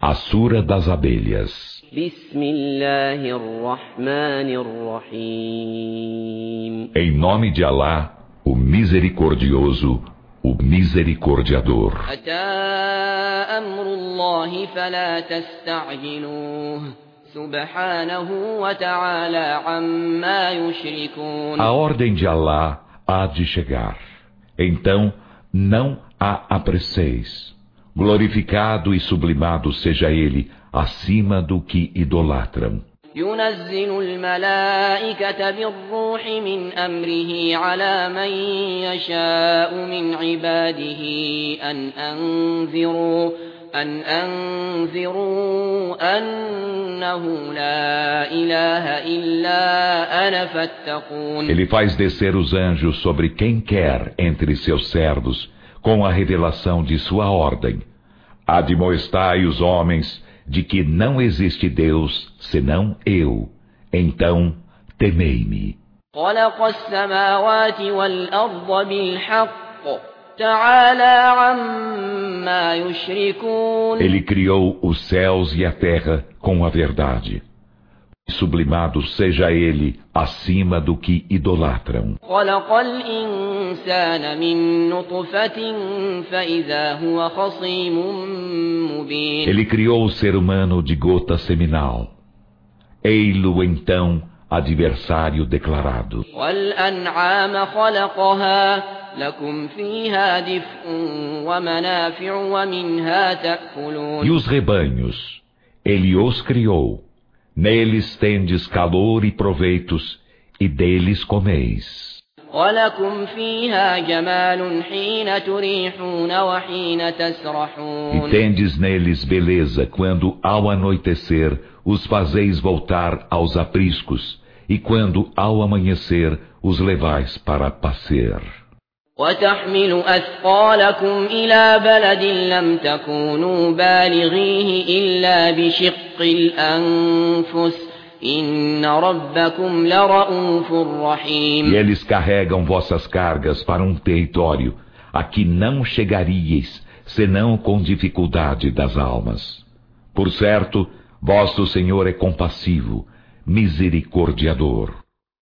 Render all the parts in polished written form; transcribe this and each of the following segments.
A Sura das Abelhas. Em nome de Alá, o Misericordioso, o Misericordiador. A ordem de Alá há de chegar. Então, não a apresseis. Glorificado e sublimado seja ele acima do que idolatram. ينزل الملائكة بالروح من أمره على من يشاء من عباده أن أنذروا أنه لا إله إلا أنا فاتقون. Ele faz descer os anjos sobre quem quer entre seus servos, com a revelação de sua ordem. Admoestai os homens de que não existe Deus senão eu. Então, temei-me. خلق السماوات والأرض بالحق تعالى عما يشركون. Ele criou os céus e a terra com a verdade. Sublimado seja ele acima do que idolatram. خلق الإنسان من نطفة فإذا هو خصيم مبين. Ele criou o ser humano de gota seminal. Ei-lo então adversário declarado. والأنعام خلقها لكم فيها دفء ومنافع ومنها تأكلون. E os rebanhos, ele os criou. Neles tendes calor e proveitos, e deles comeis. وَلَكُمْ فِيهَا جَمَالٌ حِينَ تُرِيحُونَ وَحِينَ تَسْرَحُونَ. E tendes neles beleza quando, ao anoitecer, os fazeis voltar aos apriscos, e quando, ao amanhecer, os levais para passear. وَتَحْمِلُ أَثْقَالَكُمْ إِلَى بَلَدٍ لَمْ تَكُونُوا بَالِغِيهِ إِلَّا بِشِقِّ الْأَنفُسِ إِنَّ رَبَّكُمْ لَرَءُوفٌ رَحِيمٌ. E eles carregam vossas cargas para um território a que não chegaríeis, senão com dificuldade das almas. Por certo, vosso Senhor é compassivo, misericordiador.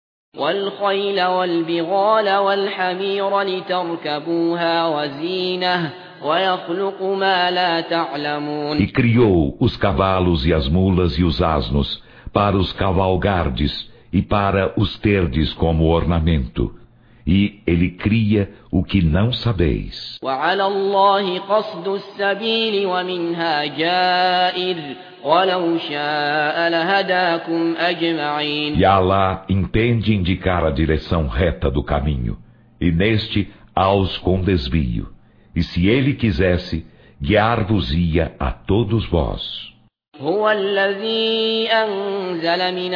والخيل والبغال والحمير لتركبوها وزينة ويخلق ما لا تعلمون. E criou os cavalos e as mulas e os asnos para os cavalgardes e para os terdes como ornamento. E ele cria o que não sabeis. وعلى الله قصد السبيل ومنها جائر وَلَوْ شَاءَ لَهَدَاكُمْ أَجْمَعِينَ. E Allah entende indicar a direção reta do caminho, e neste aos com desvio. E se ele quisesse, guiar-vos-ia a todos vós. هو الذي أنزل من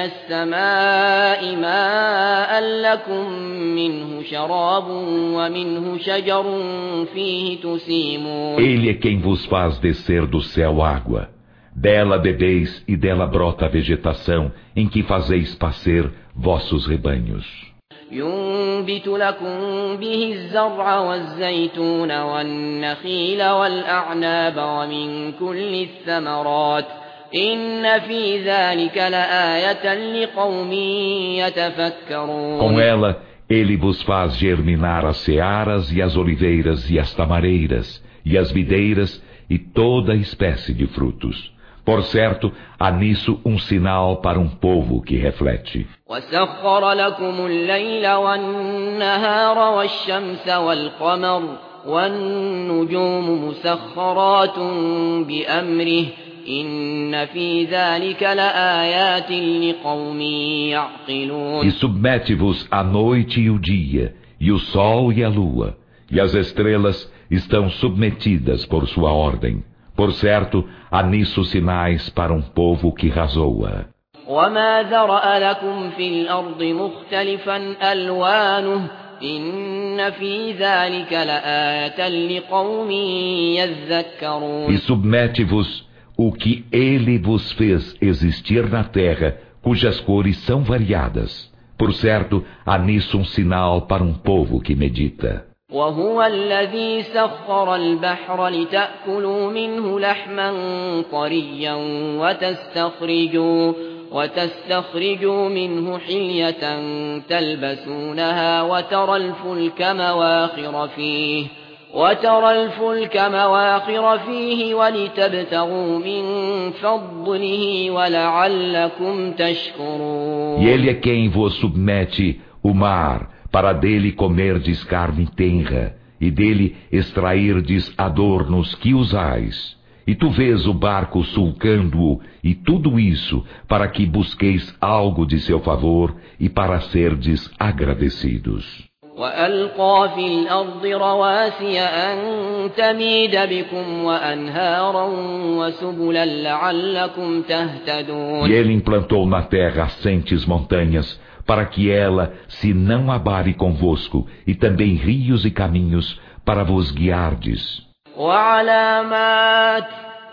السماء ماء لكم منه شراب ومنه شجر فيه تسيمون. Ele é quem vos faz descer do céu água. Dela bebeis e dela brota a vegetação em que fazeis pascer vossos rebanhos. ينبت لكم به الزرع والزيتون والنخيل والأعناب ومن كل الثمرات إن في ذلك لآية لقوم يتفكرون. Com ela, ele vos faz germinar as searas e as oliveiras e as tamareiras e as videiras e toda espécie de frutos. Por certo, há nisso um sinal para um povo que reflete. وَسَخَّرَ لَكُمُ اللَّيْلَ وَالنَّهَارَ وَالشَّمْسَ وَالْقَمَرَ وَالنُّجُومُ مُسَخَّرَاتٌ بِأَمْرِهِ إِنَّ فِي ذَلِكَ لَآيَاتٍ لِقَوْمٍ يَعْقِلُونَ. E submete-vos a noite e o dia, e o sol e a lua, e as estrelas estão submetidas por sua ordem. Por certo, há nisso sinais para um povo que razoa. وَمَا ذَرَأَ لَكُمْ فِي الْأَرْضِ مُخْتَلِفًا أَلْوَانُهُ إِنَّ فِي ذَلِكَ لَآيَةً لِقَوْمٍ يَذَّكَّرُونَ. E submete-vos o que ele vos fez existir na terra, cujas cores são variadas. Por certo, há nisso um sinal para um povo que medita. وهو الذي سخر البحر لتأكلوا منه لحما طريا وتستخرجوا منه حلية تلبسونها وترى الفلك مواخر فيه ولتبتغوا من فضله ولعلكم تشكرون. E ele é quem vos submete o mar, para dele comerdes carne tenra, e dele extrairdes adornos que usais. E tu vês o barco sulcando-o, e tudo isso para que busqueis algo de seu favor e para serdes agradecidos. وألقى في الأرض رواسي أن تميد بكم وأنهارا وسبلا لعلكم تهتدون. E ele implantou na terra assentes montanhas, para que ela se não abale convosco, e também rios e caminhos para vos guiardes. وعلامات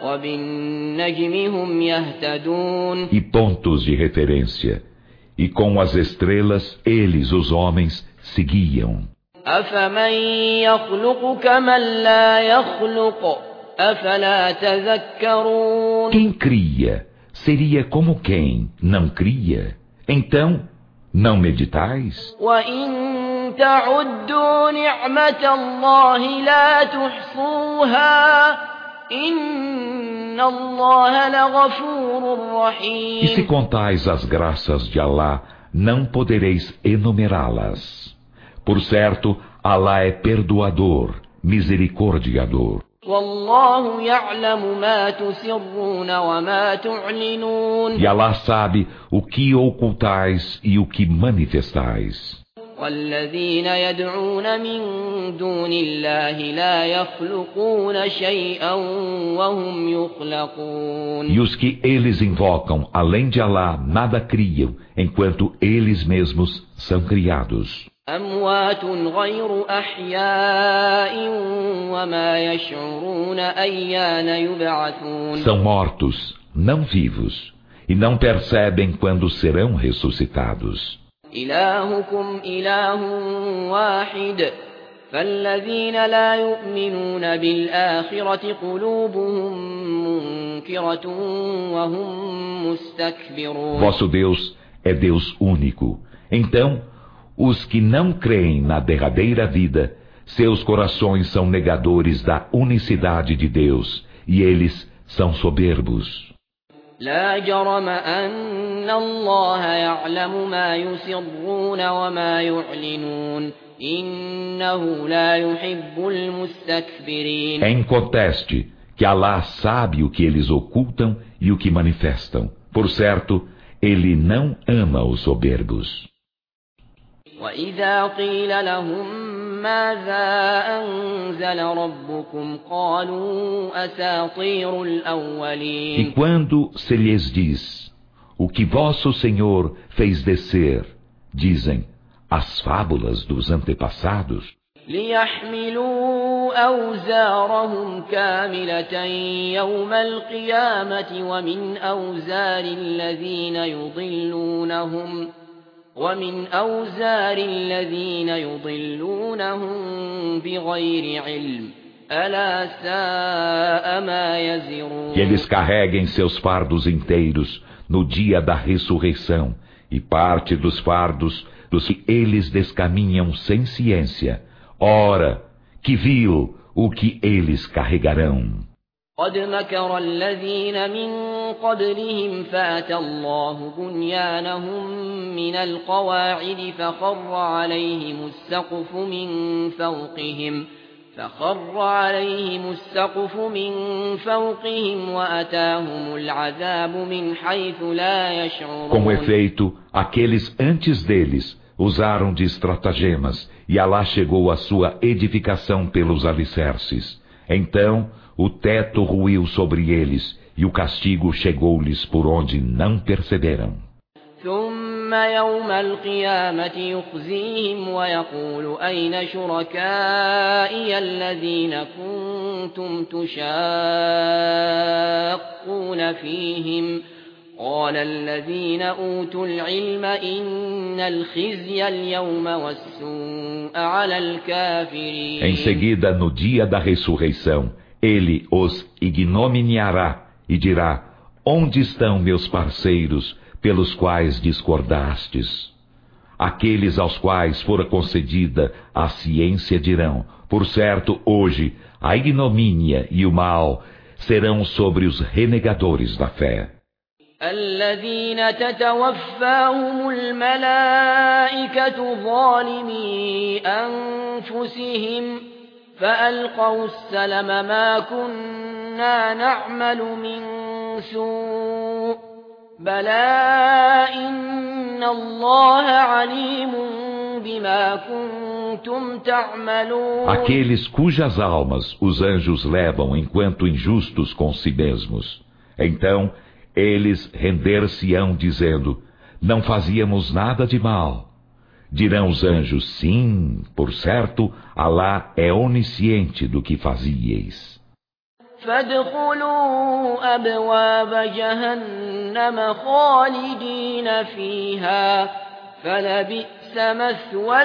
وبالنجم هم يهتدون. E pontos de referência. E com as estrelas, eles, os homens, seguiam. أفمن يخلق كمن لا يخلق أفلا تذكرون. Quem cria seria como quem não cria. Então, não meditais? وإن تعدوا نعمة الله لا تحصوها إن الله لغفور رحيم. E se contais as graças de Alá, não podereis enumerá-las. Por certo, Alá é perdoador, misericordiador. والله يعلم ما تسرون وما تعلنون. E Alá sabe o que ocultais e o que manifestais. والذين يدعون من دون الله لا يخلقون شيئا وهم يخلقون. E os que eles invocam, além de Alá, nada criam, enquanto eles mesmos são criados. أموات غير أحياء وما يشعرون أيان يبعثون. São mortos, não vivos, e não percebem quando serão ressuscitados. إلهكم إله واحد فالذين لا يؤمنون بالآخرة قلوبهم منكرة وهم مستكبرون. Vosso Deus é Deus único. Então, os que não creem na derradeira vida, seus corações são negadores da unicidade de Deus, e eles são soberbos. لا جرم أن الله يعلم ما يسرون وما يعلنون إنه لا يحب المستكبرين. É inconteste que Alá sabe o que eles ocultam e o que manifestam. Por certo, Ele não ama os soberbos. وإذا قيل لهم ماذا أنزل ربكم قالوا أساطير الأولين. E quando se lhes diz, o que vosso Senhor fez descer, dizem, as fábulas dos antepassados. ليحملوا أوزارهم كاملة يوم القيامة ومن أوزار الذين يضلونهم بغير علم ألا ساء ما يزرون. Que eles carreguem seus fardos inteiros no dia da ressurreição, e parte dos fardos dos que eles descaminham sem ciência. Ora, que vil o que eles carregarão. قد مكر الذين من قبلهم فأتى الله بنيانهم من القواعد فخر عليهم السقف من فوقهم وأتاهم العذاب من حيث لا يشعرون. Com efeito, aqueles antes deles usaram de estratagemas, e Alá chegou à sua edificação pelos alicerces. Então, o teto ruiu sobre eles, e o castigo chegou-lhes por onde não perceberam. ثم يوم القيامة يخزيهم ويقول أين شركائي الذين كنتم تشاقون فيهم قال الذين أوتوا العلم إن الخزي اليوم والسوء على الكافرين. Em seguida, no dia da ressurreição, ele os ignominiará e dirá: onde estão meus parceiros pelos quais discordastes? Aqueles aos quais fora concedida a ciência dirão: por certo, hoje a ignomínia e o mal serão sobre os renegadores da fé. الذين تتوفاهم الملائكة ظالمي أنفسهم فألقوا السلم ما كنا نعمل من سوء بلى إن الله عليم بما كنتم تعملون. Aqueles cujas almas os anjos levam enquanto injustos com si mesmos. Então, eles render-se-ão dizendo: não fazíamos nada de mal. Dirão os anjos: sim, por certo, Alá é onisciente do que fazieis. فادخلوا أبواب جهنم خالدين فيها فلبئس مثوى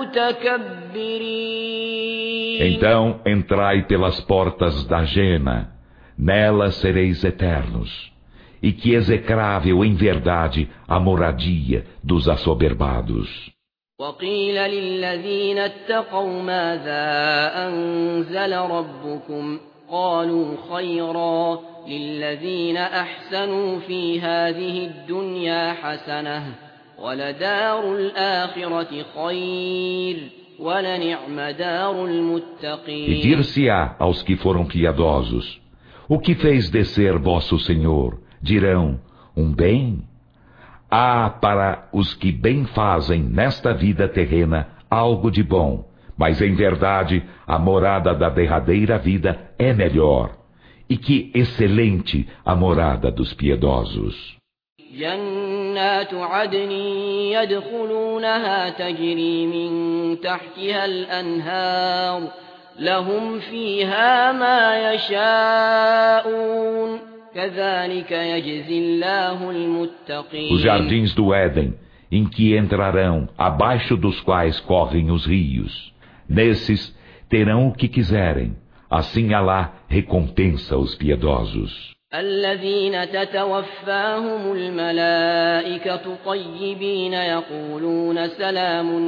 المتكبرين. Então entrai pelas portas da Jena, nelas sereis eternos. E que execrável em verdade a moradia dos assoberbados. وقيل للذين اتقوا ماذا أنزل ربكم قالوا خيرا للذين أحسنوا في هذه الدنيا حسنة ولدار الآخرة خير ولنعم دار المتقين. E dir-se-á aos que foram piedosos: o que fez descer vosso Senhor? Dirão: bem? Há para os que bem fazem nesta vida terrena algo de bom, mas em verdade a morada da derradeira vida é melhor, e que excelente a morada dos piedosos. جنات عدن يدخلونها تجري من تحتها الأنهار لهم فيها ما يشاءون كذلك يجزي الله المتقين. Os jardins do Éden, em que entrarão, abaixo dos quais correm os rios. Nesses terão o que quiserem. Assim Alá recompensa os piedosos. الذين تتوفاهم الملائكة طيبين يقولون سلام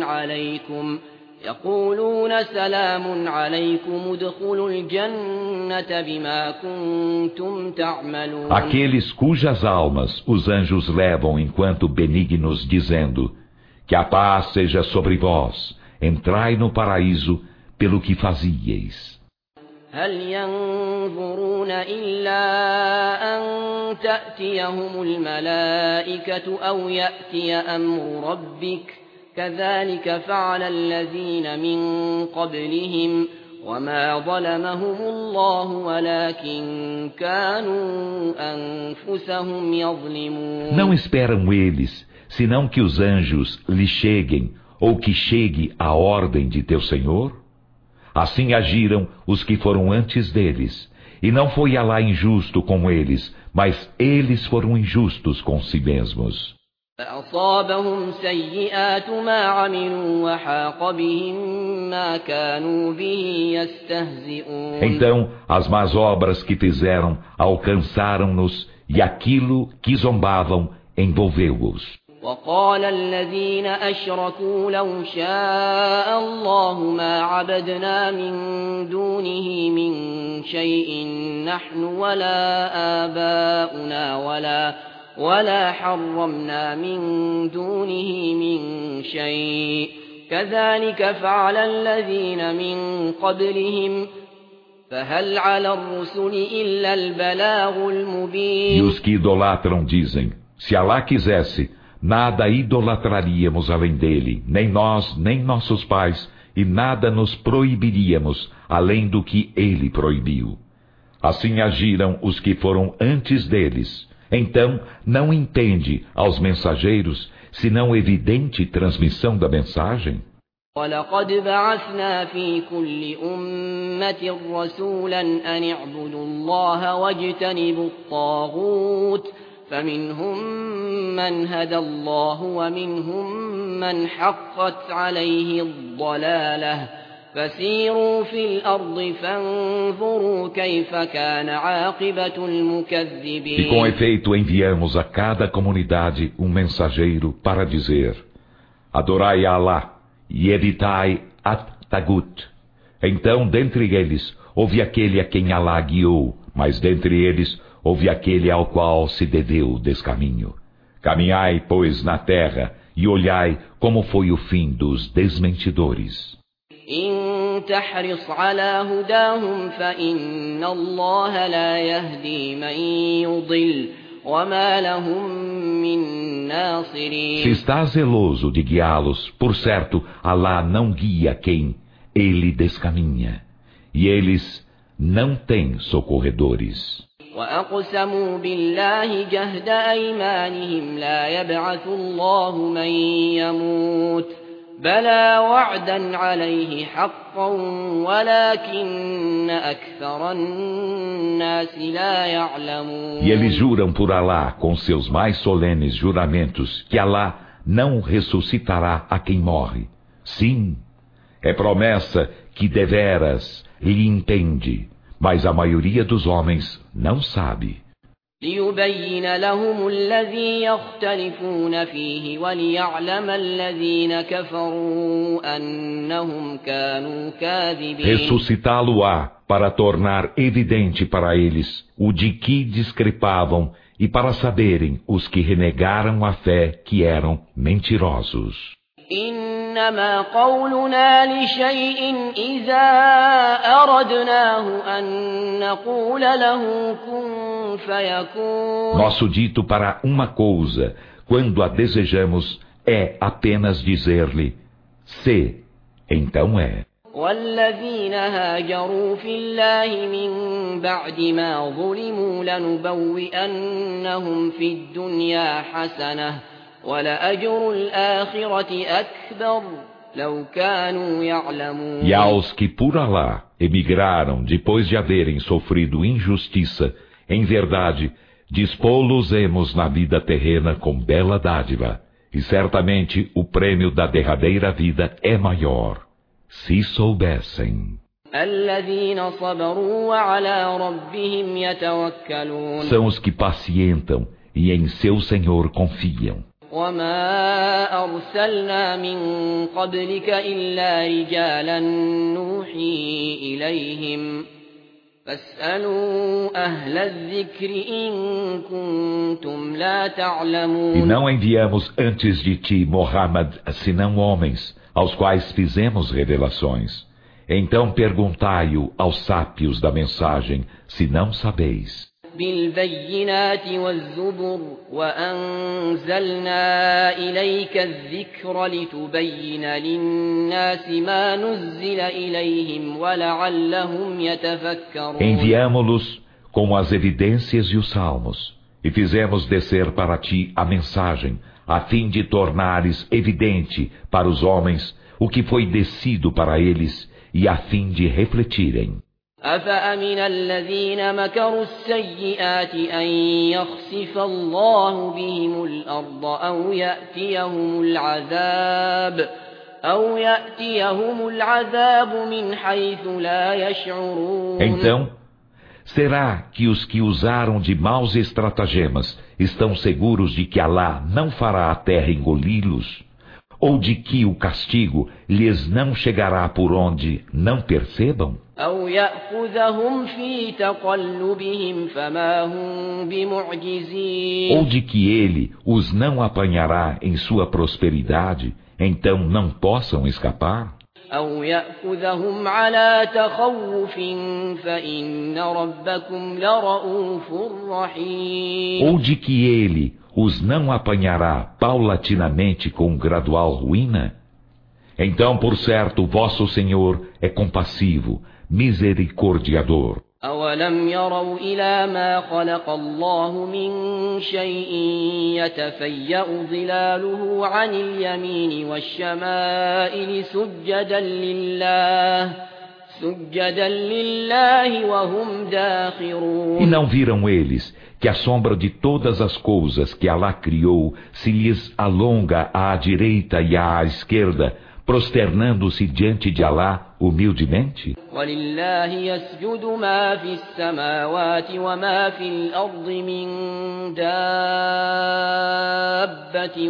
عليكم ادخلوا الجنة بما كنتم تعملون. Aqueles cujas almas os anjos levam enquanto benignos, dizendo: que a paz seja sobre vós, entrai no paraíso pelo que fazieis. هل ينظرون إلا أن تأتيهم الملائكة أو يأتي أمر ربك كذلك فعل الذين من قبلهم وما ظلمهم الله ولكن كانوا أنفسهم يظلمون. Não esperam eles, senão que os anjos lhes cheguem, ou que chegue a ordem de teu Senhor? Assim agiram os que foram antes deles, e não foi Alá injusto com eles, mas eles foram injustos com si mesmos. فأصابهم سيئات ما عملوا وحاق بهم ما كانوا به يستهزئون. Então as más obras que fizeram alcançaram-nos, e aquilo que zombavam envolveu-os. وقال الذين أشركوا لو شاء الله ما عبدنا من دونه من شيء نحن ولا آباؤنا ولا حرمنا من دونه من شيء كذلك فعل الذين من قبلهم فهل على الرسل إلا البلاغ المبين. E os que idolatram dizem: se Alá quisesse, nada idolatraríamos além dele, nem nós, nem nossos pais, e nada nos proibiríamos além do que ele proibiu. Assim agiram os que foram antes deles. Então, não impende aos mensageiros, senão evidente transmissão da mensagem? وَلَقَدْ بَعَثْنَا فِي كُلِّ أُمَّةٍ رَسُولًا أَنِ اعْبُدُوا اللَّهَ وَاجْتَنِبُوا الطَّاغُوتَ فمنهم من هدى الله ومنهم من حقت عليه الضلالة فسيروا في الأرض فانظروا كيف كان عاقبة المكذبين. E com efeito enviamos a cada comunidade um mensageiro para dizer: adorai a Allah e evitai at-tagut. Então, dentre eles, houve aquele a quem Allah guiou, mas dentre eles, houve aquele ao qual se deveu descaminho. Caminhai, pois, na terra, e olhai como foi o fim dos desmentidores. إن تحرص على هداهم فإن الله لا يهدي من يضل وما لهم من ناصرين. Se estás zeloso de guiá-los, por certo, Allah não guia quem ele descaminha, e eles não têm socorredores. وأقسموا بالله جهد أيمانهم لا يبعث الله من يموت بلى وعدا عليه حقا ولكن أكثر الناس لا يعلمون. E eles juram por Allah com seus mais solenes juramentos que Allah não ressuscitará a quem morre. Sim, é promessa que deveras lhe entende, mas a maioria dos homens não sabe. ليبين لهم الذي يختلفون فيه وليعلم الذين كفروا أنهم كانوا كاذبين. Ressuscitá-lo-á para tornar evidente para eles o de que discrepavam e para saberem os que renegaram a fé que eram mentirosos. إنما قولنا لشيء إذا أردناه أن نقول له كن فيكون. Nosso dito para uma coisa, quando a desejamos, é apenas dizer-lhe: se, então é. والذين هاجروا في الله من بعد ما ظلموا لنبوئنهم في الدنيا حسنة وَلَأَجْرُ الْآخِرَةِ أَكْبَرُ لَوْ كَانُوا يَعْلَمُونَ. E aos que por Alá emigraram depois de haverem sofrido injustiça, em verdade, dispô-los-emos na vida terrena com bela dádiva, e certamente o prêmio da derradeira vida é maior, se soubessem. الَّذِينَ صَبَرُوا وَعَلَى رَبِّهِمْ يَتَوَكَّلُونَ. São os que pacientam e em seu Senhor confiam. وَمَا أَرْسَلْنَا مِن قَبْلِكَ إِلَّا رِجَالًا نُوحِي إِلَيْهِمْ فَاسْأَلُوا أَهْلَ الذِّكْرِ إِن كُنتُمْ لَا تعلمون. E não enviamos antes de ti, Muhammad, senão homens, aos quais fizemos revelações. Então perguntai-o aos sábios da mensagem, se não sabeis. بالبينات والزبر وأنزلنا إليك الذكر لتبين للناس ما نزل إليهم ولعلهم يتفكرون. Enviamo-los com as evidências e os salmos, e fizemos descer para ti a mensagem, a fim de tornares evidente para os homens o que foi descido para eles, e a fim de refletirem. أفأمن الذين مكروا السيئات أن يخسف الله بهم الأرض أو يأتيهم العذاب من حيث لا يشعرون. Então, será que os que usaram de maus estratagemas estão seguros de que Alá não fará a terra engoli-los? Ou de que o castigo lhes não chegará por onde não percebam? أو يأخذهم في تقلبهم فما هم بمعجزين. Ou de que ele os não apanhará em sua prosperidade, então não possam escapar? أو يأخذهم على تخوف فإن ربكم لرؤوف رحيم. Ou de que ele os não apanhará paulatinamente com gradual ruína? Então, por certo, vosso Senhor é compassivo, misericordiador. أولم يروا إلى ما خلق الله من شيء يتفيأ ظلاله عن اليمين والشمائل سجدا لله وهم داخرون. E não viram eles que a sombra de todas as coisas que Alá criou se lhes alonga à direita e à esquerda, prosternando-se diante de Alá humildemente? وَلِلَّهِ يَسْجُدُ مَا فِي السَّمَاوَاتِ وَمَا فِي الْأَرْضِ مِن دَابَّةٍ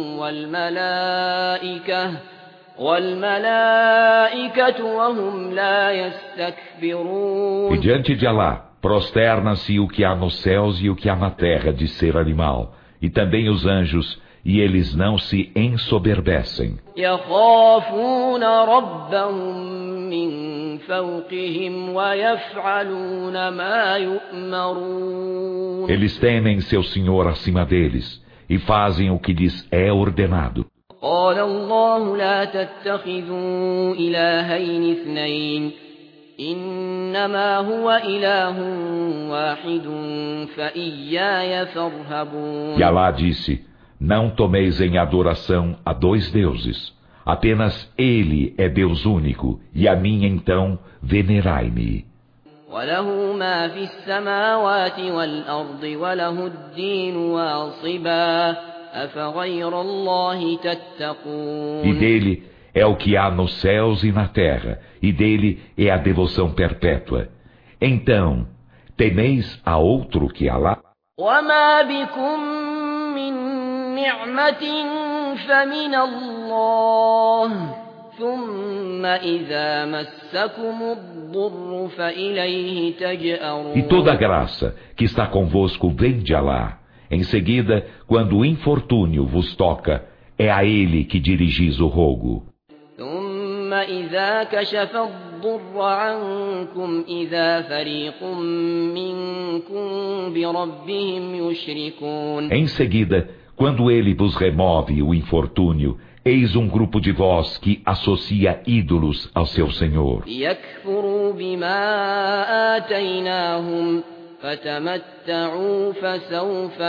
وَالْمَلَائِكَةُ وَهُمْ لَا يَسْتَكْبِرُونَ. E diante de Alá prosterna-se o que há nos céus e o que há na terra de ser animal, e também os anjos, e eles não se ensoberbecem. يَخَافُونَ رَبَّهُم مِّن فَوْقِهِمْ وَيَفْعَلُونَ مَا يُؤْمَرُونَ. Eles temem seu Senhor acima deles, e fazem o que lhes é ordenado. قال الله لا تتخذوا إلهين اثنين إنما هو إله واحد فإياي فارهبون. E Alá disse: não tomeis em adoração a dois deuses. Apenas Ele é Deus único, e a mim então venerai-me. وله ما في السماوات والأرض وله الدين واصبا أفغير الله تتقون. E dele é o que há nos céus e na terra, e dele é a devoção perpétua. Então, temeis a outro que Alá? وما بكم من نعمة فمن الله ثم إذا مسكم الضر فإليه تجأرون. E toda a graça que está convosco vem de Alá. Em seguida, quando o infortúnio vos toca, é a ele que dirigis o rogo. ثم إذا كشف الضر عنكم إذا فريق منكم بربهم يشركون. Em seguida, quando ele vos remove o infortúnio, eis um grupo de vós que associa ídolos ao seu Senhor. يكفروا بما آتيناهم فتمتعوا فسوف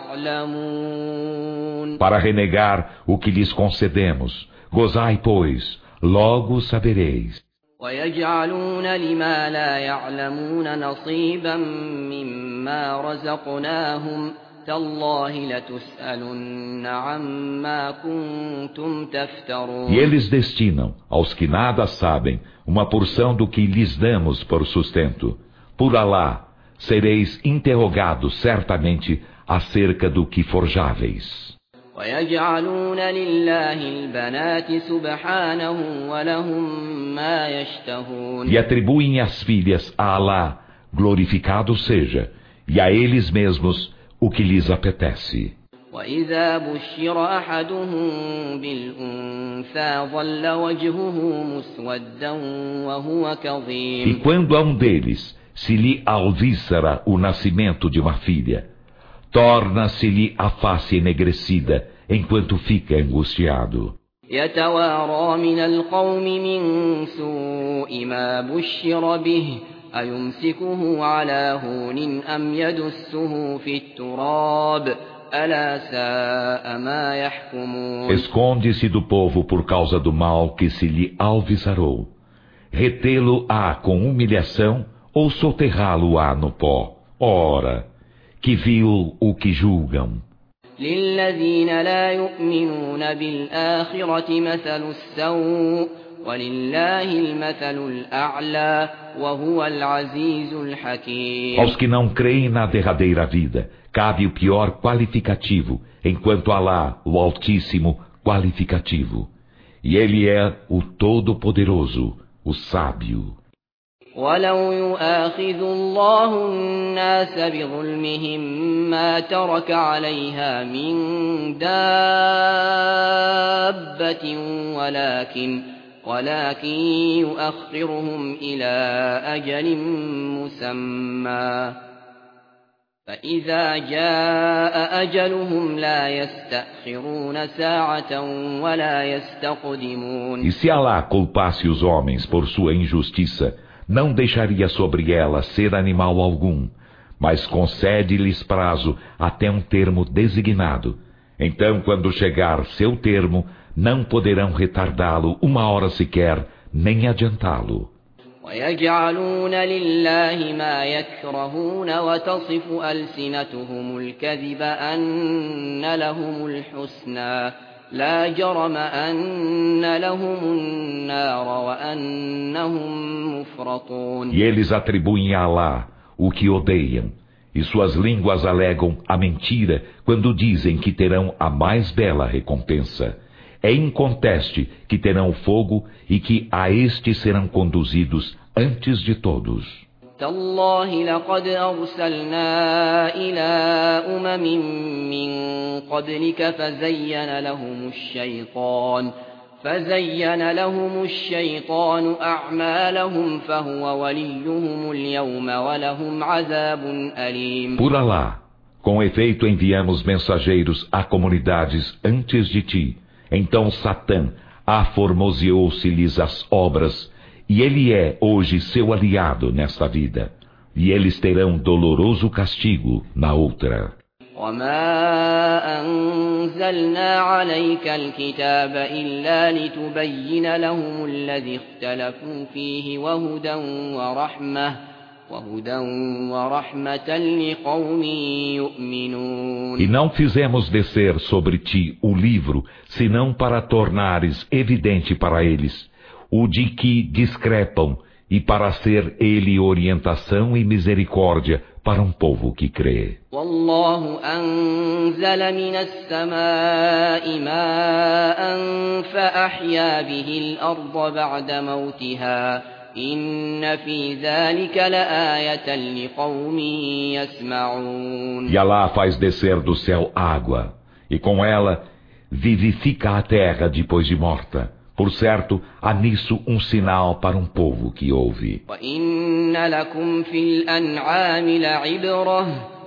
تعلمون. Para renegar o que lhes concedemos, gozai, pois, logo sabereis. ويجعلون لما لا يعلمون نصيبا مما رزقناهم تالله لتسألن عما كنتم تفترون. E eles destinam, aos que nada sabem, uma porção do que lhes damos por sustento. Por Alá, sereis interrogados certamente acerca do que forjáveis. ويجعلون لله البنات سبحانه ولهم ما يشتهون. E atribuem as filhas a Alá, glorificado seja, e a eles mesmos o que lhes apetece. وإذا بشر أحدهم بالأنثى ظل وجهه مسودا وهو كظيم. E quando a um deles se lhe alvíssara o nascimento de uma filha, torna-se-lhe a face enegrecida, enquanto fica angustiado. يتوارى من القوم من سوء ما بشر به أيمسكه على هون أم يدسه في التراب ألا ساء ما يحكمون. Esconde-se do povo por causa do mal que se lhe alvizarou. Retê-lo-á com humilhação ou soterrá-lo-á no pó. Ora, que vil o que julgam. للذين لا يؤمنون بالآخرة مثل السوء ولله المثل الأعلى وهو العزيز الحكيم. Aos que não creem na derradeira vida, cabe o pior qualificativo, enquanto Alá, o Altíssimo, qualificativo. E Ele é o Todo-Poderoso, o Sábio. ولو يؤاخذ الله الناس بظلمهم ما ترك عليها من دابة ولكن يؤخرهم إلى أجل مسمى فإذا جاء أجلهم لا يستأخرون ساعة ولا يستقدمون. E se Alá culpasse os homens por sua injustiça, não deixaria sobre ela ser animal algum, mas concede-lhes prazo até um termo designado. Então, quando chegar seu termo, não poderão retardá-lo uma hora sequer, nem adiantá-lo. ويجعلون لله ما يكرهون وتصف ألسنتهم الكذب أن لهم الحسنى لا جرم أن لهم النار وأنهم مفرطون. E eles atribuem a Alá o que odeiam, e suas línguas alegam a mentira quando dizem que terão a mais bela recompensa. É inconteste que terão fogo e que a este serão conduzidos antes de todos. تالله لقد أرسلنا إلى من قبلك فزين لهم الشيطان أعمالهم فهو وليهم اليوم ولهم عذاب أليم. Por Alá, com efeito enviamos mensageiros a comunidades antes de ti. Então Satã aformoseou-se-lhes as obras, e ele é hoje seu aliado nesta vida. E eles terão doloroso castigo na outra. وما أنزلنا عليك الكتاب إلا لتبين لهم الذي اختلفوا فيه وهدى ورحمة لقوم يؤمنون. E não fizemos descer sobre ti o livro, senão para tornares evidente para eles o de que discrepam, e para ser ele orientação e misericórdia para um povo que crê. والله أنزل من السماء ماء فأحيا به الأرض بعد موتها إن في ذلك لآية لقوم يسمعون. E Alá faz descer do céu água, e com ela vivifica a terra depois de morta. Por certo, há nisso um sinal para um povo que ouve. وَإِنَّ لَكُمْ فِي الْأَنْعَامِ لَعِبْرَةً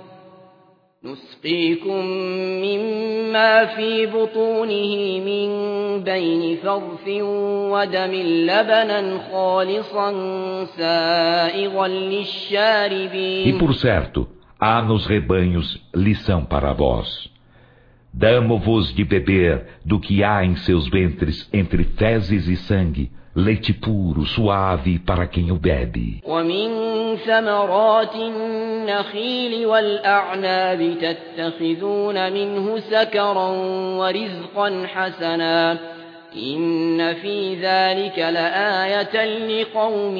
نُسْقِيكُم مِّمَّا فِي بُطُونِهِ مِن بَيْنِ فَرْثٍ وَدَمٍ لَّبَنًا خَالِصًا سَائِغًا لِّلشَّارِبِينَ. E por certo, há nos rebanhos lição para vós. Damo-vos de beber do que há em seus ventres entre fezes e sangue, leite puro, suave para quem o bebe. وَمِن ثَمَرَاتِ النَّخِيلِ وَالْأَعْنَابِ تَتَّخِذُونَ مِنْهُ سَكَرًا وَرِزْقًا حَسَنًا إِنَّ فِي ذَلِكَ لَآيَةً لِقَوْمٍ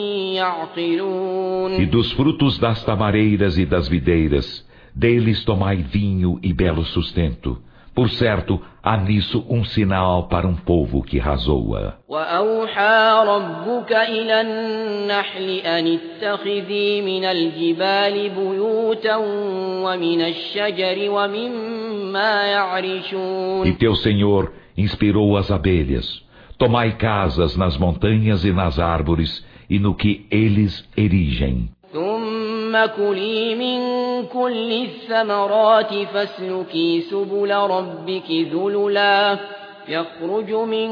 يَعْقِلُونَ. E dos frutos das tamareiras e das videiras, deles tomai vinho e belo sustento. Por certo, há nisso um sinal para um povo que razoa. وَأَوْحَى رَبُّكَ إِلَى النَّحْلِ أَنِ اتَّخِذِي مِنَ الْجِبَالِ بُيُوتًا وَمِنَ الشَّجَرِ وَمِمَّا يَعْرِشُونَ. E teu Senhor inspirou as abelhas. Tomai casas nas montanhas e nas árvores e no que eles erigem. ثم كلي من كل الثمرات فاسلكي سبل ربك ذللا يخرج من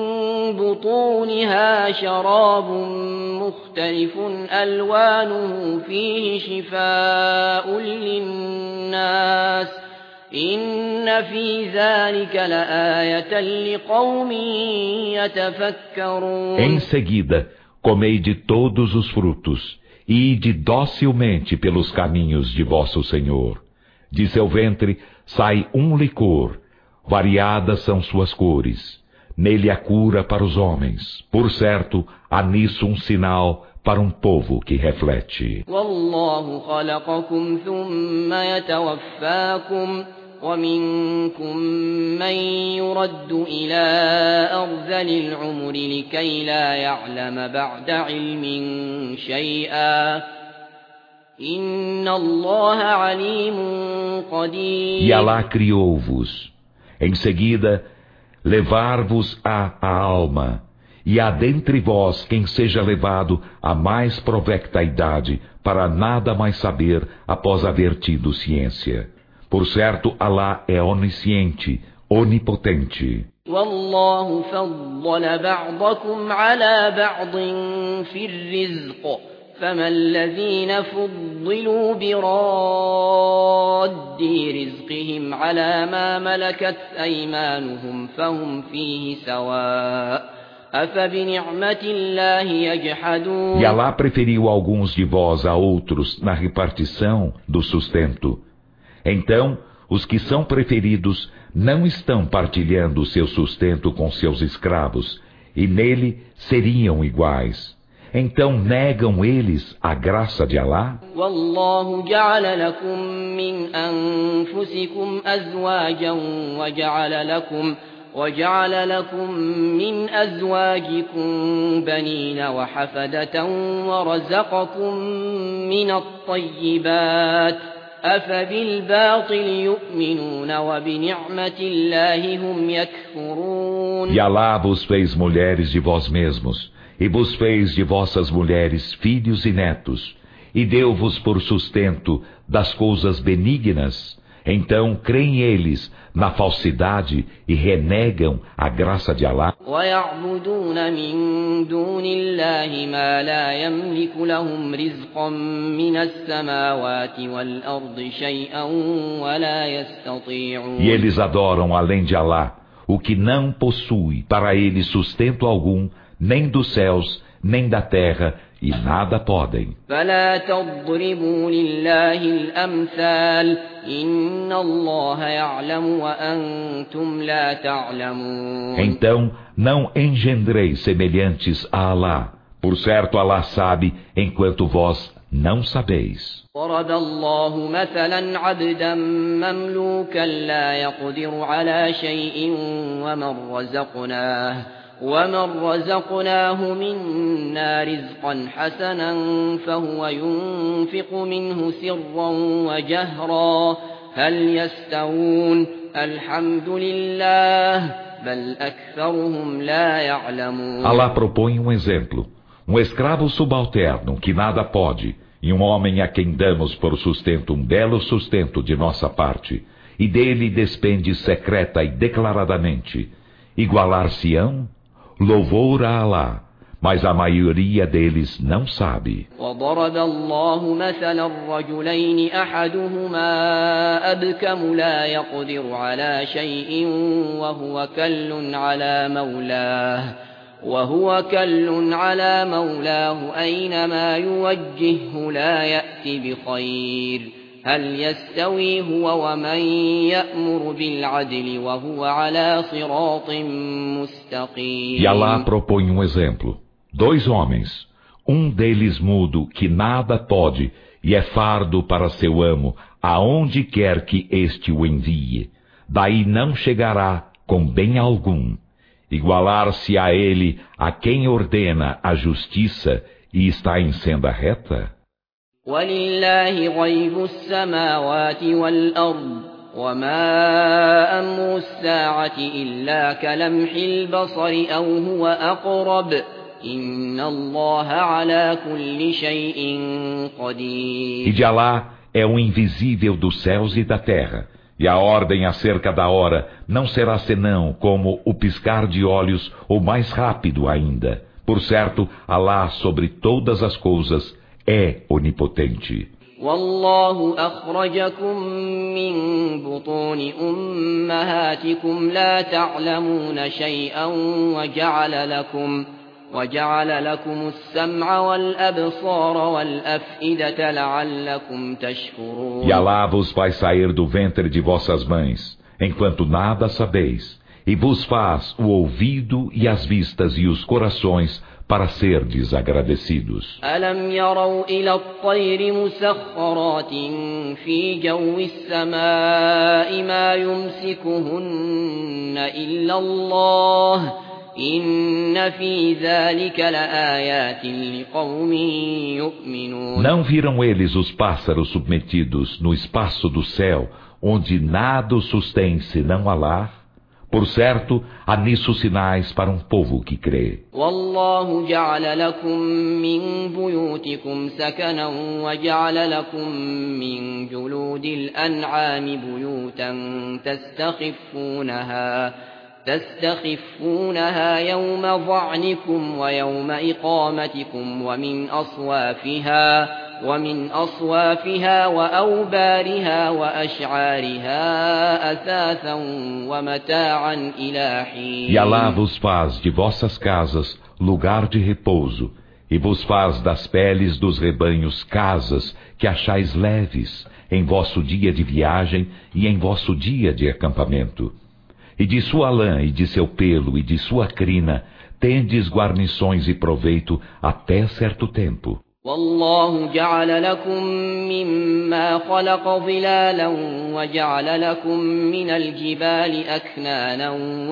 بطونها شراب مختلف ألوانه فيه شفاء للناس إن في ذلك لآية لقوم يتفكرون. Em seguida, comei de todos os frutos, e ide docilmente pelos caminhos de vosso Senhor. De seu ventre sai um licor, variadas são suas cores. Nele há cura para os homens. Por certo, há nisso um sinal para um povo que reflete. والله خلقكم ثم يتوفاكم ومنكم من يرد إلى أرذل العمر لكي لا يعلم بعد علم شيئا إن الله عليم قدير. E Alá criou-vos. Em seguida, levar-vos a alma. E há dentre vós quem seja levado à mais provecta idade, para nada mais saber após haver tido ciência. Por certo, Alá é onisciente, onipotente. والله فضل بعضكم على بعض في الرزق فما الذين فضلوا براد رزقهم على ما ملكت أيمانهم فهم فيه سواء أفبنعمة الله يجحدون. E Alá preferiu alguns de vós a outros na repartição do sustento. Então, os que são preferidos não estão partilhando o seu sustento com seus escravos, e nele seriam iguais. Então negam eles a graça de Alá? والله جعل لكم من أنفسكم أزواجا وجعل لكم من أزواجكم بنين وحفدة ورزقكم من الطيبات أفبالباطل يؤمنون وبنعمة الله هم يكفرون. E Alá vos fez mulheres de vós mesmos, e vos fez de vossas mulheres filhos e netos, e deu-vos por sustento das coisas benignas. Então creem eles na falsidade e renegam a graça de Alá. ويعبدون من دون الله ما لا يملك لهم رزقا من السماوات والأرض شيئا ولا يستطيعون. E eles adoram além de Alá o que não possui para eles sustento algum, nem dos céus, nem da terra, e nada podem. فلا تضربوا لله الأمثال إن الله يعلم وأنتم لا تعلمون. Então, não engendreis semelhantes a Alá. Por certo, Alá sabe, enquanto vós não sabeis. ضرب الله مثلا عبدا مملوكا لا يقدر على شيء ومن رزقناه منا رزقا حسنا فهو ينفق منه سرا وجهرا هل يستوون الحمد لله بل أكثرهم لا يعلمون. Alá propõe um exemplo. Um escravo subalterno que nada pode, e um homem a quem damos por sustento um belo sustento de nossa parte, e dele despende secreta e declaradamente. Igualar-se-ão? Louvor a Alá, mas a maioria deles não sabe. وضرب الله مثلا الرجلين أحدهما أبكم لا يقدر على شيء وهو كل على مولاه أينما يوجهه لا يأتي بخير هل يستوي هو ومن يأمر بالعدل وهو على صراط مستقيم. E Alá propõe um exemplo. 2 homens, um deles mudo que nada pode e é fardo para seu amo, aonde quer que este o envie. Daí não chegará com bem algum. Igualar-se a ele a quem ordena a justiça e está em senda reta? وَلِلَّهِ غَيْبُ السَّمَاوَاتِ وَالْأَرْضِ وَمَا أَمْرُ السَّاعَةِ إِلَّا كَلَمْحِ الْبَصَرِ أَوْ هُوَ أَقْرَبُ إِنَّ اللَّهَ عَلَى كُلِّ شَيْءٍ قَدِيرٌ. E de Alá é o invisível dos céus e da terra. E a ordem acerca da hora não será senão como o piscar de olhos ou mais rápido ainda. Por certo, Alá sobre todas as coisas é onipotente. والله أخرجكم من بطون أمهاتكم لا تعلمون شيئا وجعل لكم السمع والأبصار والأفئدة لعلكم تشكرون. E Alá vos faz sair do ventre de vossas mães, enquanto nada sabeis, e vos faz o ouvido e as vistas e os corações para serdes agradecidos. ألم يروا إلى الطير مسخرات في جو السماء ما يمسكهن إلا الله إن في ذلك لآيات لقوم يؤمنون. Não viram eles os pássaros submetidos no espaço do céu, onde nada os sustém senão Alá? Por certo, há nisso sinais para um povo que crê. والله جعل لكم من بيوتكم سكنا وجعل لكم من جلود الأنعام بيوتا تستخفونها يوم ظعنكم ويوم إقامتكم ومن أصوافها وأوبارها وأشعارها أثاثا ومتاعا إلى حين. E Alá vos faz de vossas casas lugar de repouso, e vos faz das peles dos rebanhos casas que achais leves em vosso dia de viagem e em vosso dia de acampamento. E de sua lã e de seu pelo e de sua crina tendes guarnições e proveito até certo tempo. والله جعل لكم مما خلق ظلالا وجعل لكم من الجبال أكنانا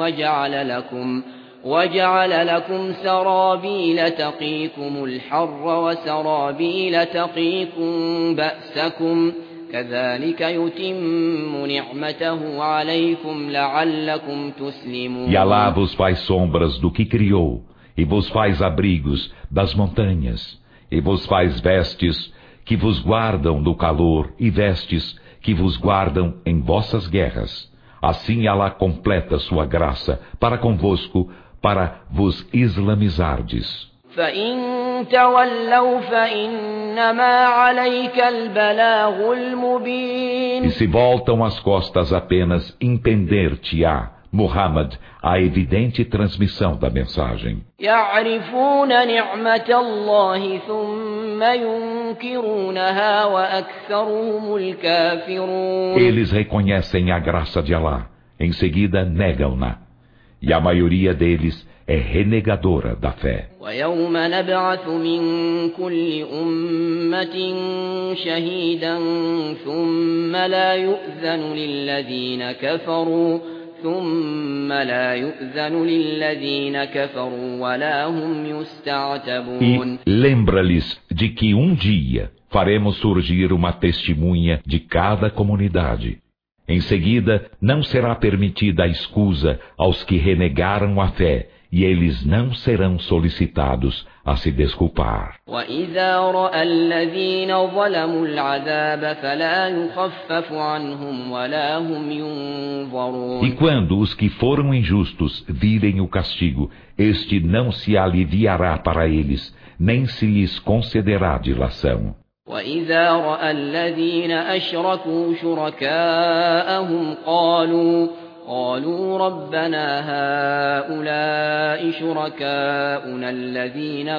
وجعل لكم سرابيل تقيكم الحر وسرابيل تقيكم بأسكم كذلك يتم نعمته عليكم لعلكم تسلمون. E Alá vos faz sombras do que criou, e vos faz abrigos das montanhas, e vos faz vestes que vos guardam do calor e vestes que vos guardam em vossas guerras. Assim Alá completa sua graça para convosco, para vos islamizardes. فإن تولوا فإنما عليك البلاغ المبين. E se voltam as costas apenas, entender-te-á, Muhammad, a evidente transmissão da mensagem. يعرفون نعمة الله ثم ينكرونها وأكثرهم الكافرون. Eles reconhecem a graça de Alá, em seguida negam-na, e a maioria deles é renegadora da fé. ويوم نبعث من كل أمة شهيدا ثم لا يؤذن للذين كفروا ولا هم يستعتبون. E lembra-lhes de que um dia faremos surgir uma testemunha de cada comunidade. Em seguida, não será permitida a escusa aos que renegaram a fé, e eles não serão solicitados a se desculpar. وَإِذَا رَأَى الَّذِينَ ظَلَمُوا الْعَذَابَ فَلَا يُخَفَّفُ عَنْهُمْ وَلَا هُمْ يُنظَرُونَ. E quando os que foram injustos virem o castigo, este não se aliviará para eles, nem se lhes concederá dilação. وَإِذَا رَأَى الَّذِينَ أَشْرَكُوا شُرَكَاءَهُمْ قالوا ربنا هؤلاء شركاؤنا الذين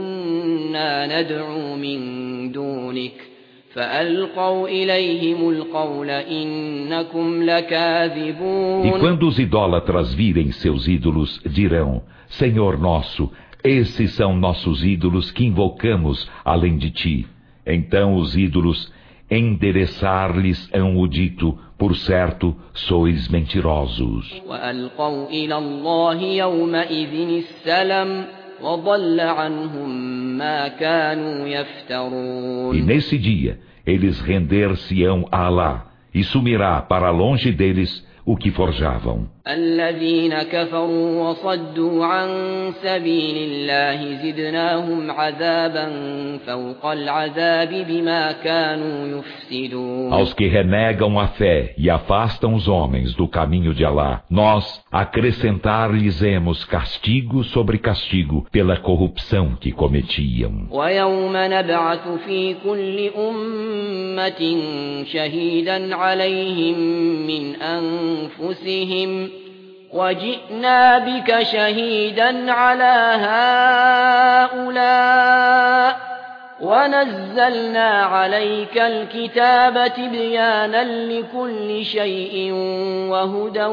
كنا ندعو من دونك فألقوا إليهم القول إنكم لكاذبون. E quando os idólatras virem seus ídolos, dirão: Senhor nosso, esses são nossos ídolos que invocamos além de ti. Então os ídolos endereçar-lhes-ão o dito: por certo, sois mentirosos. وألقوا إلى الله يومئذ السلم وضل عنهم ما كانوا يفترون. E nesse dia, eles render-se-ão a Alá, e sumirá para longe deles o que forjavam. الذين كفروا وصدوا عن سبيل الله زدناهم عذابا فوق العذاب بما كانوا يفسدون. Aos que renegam a fé e afastam os homens do caminho de Alá, nós acrescentar-lhes-emos castigo sobre castigo pela corrupção que cometiam. ويوم نبعث في كل أمة شهيدا عليهم من أنفسهم وجئنا بك شهيدا على هؤلاء ونزلنا عليك الكتاب تبيانا لكل شيء وهدى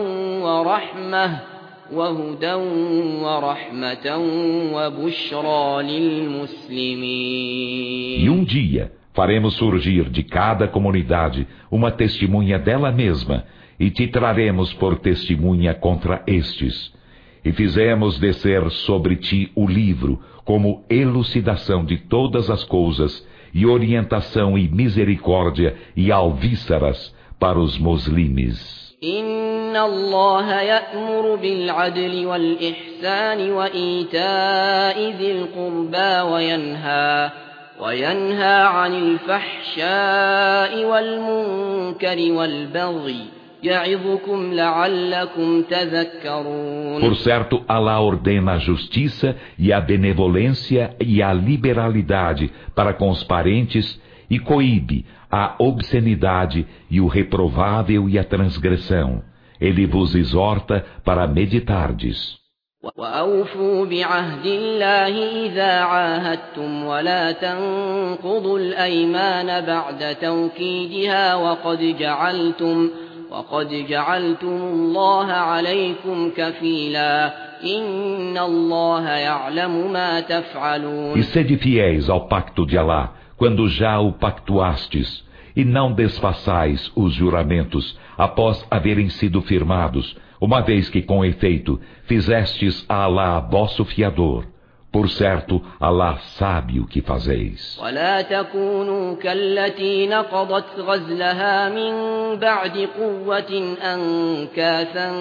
ورحمة وبشرى للمسلمين. E um dia faremos surgir de cada comunidade uma testemunha dela mesma, e te traremos por testemunha contra estes. E fizemos descer sobre ti o livro, como elucidação de todas as coisas, e orientação e misericórdia e alvíceras para os muslimes. إن الله يأمر بالعدل والإحسان وإيتاء ذي القربى وينهى عن الفحشاء والمنكر والبغي يعظكم لعلكم تذكرون. Por certo, Alá ordena a justiça e a benevolência e a liberalidade para com os parentes e coíbe a obscenidade e o reprovável e a transgressão. Ele vos exorta para meditardes. وأوفوا بعهد الله إذا عاهدتم ولا تنقضوا الأيمان بعد توكيدها وقد جعلتم الله عليكم كفيلا إن الله يعلم ما تفعلون. E sede fiéis ao pacto de Alá, quando já o pactuastes, e não desfaçais os juramentos após haverem sido firmados, uma vez que, com efeito, fizestes a Alá vosso fiador. Por certo, Alá sabe o que fazeis. ولا تكونوا كالتي نقضت غزلها من بعد قوة أنكاثا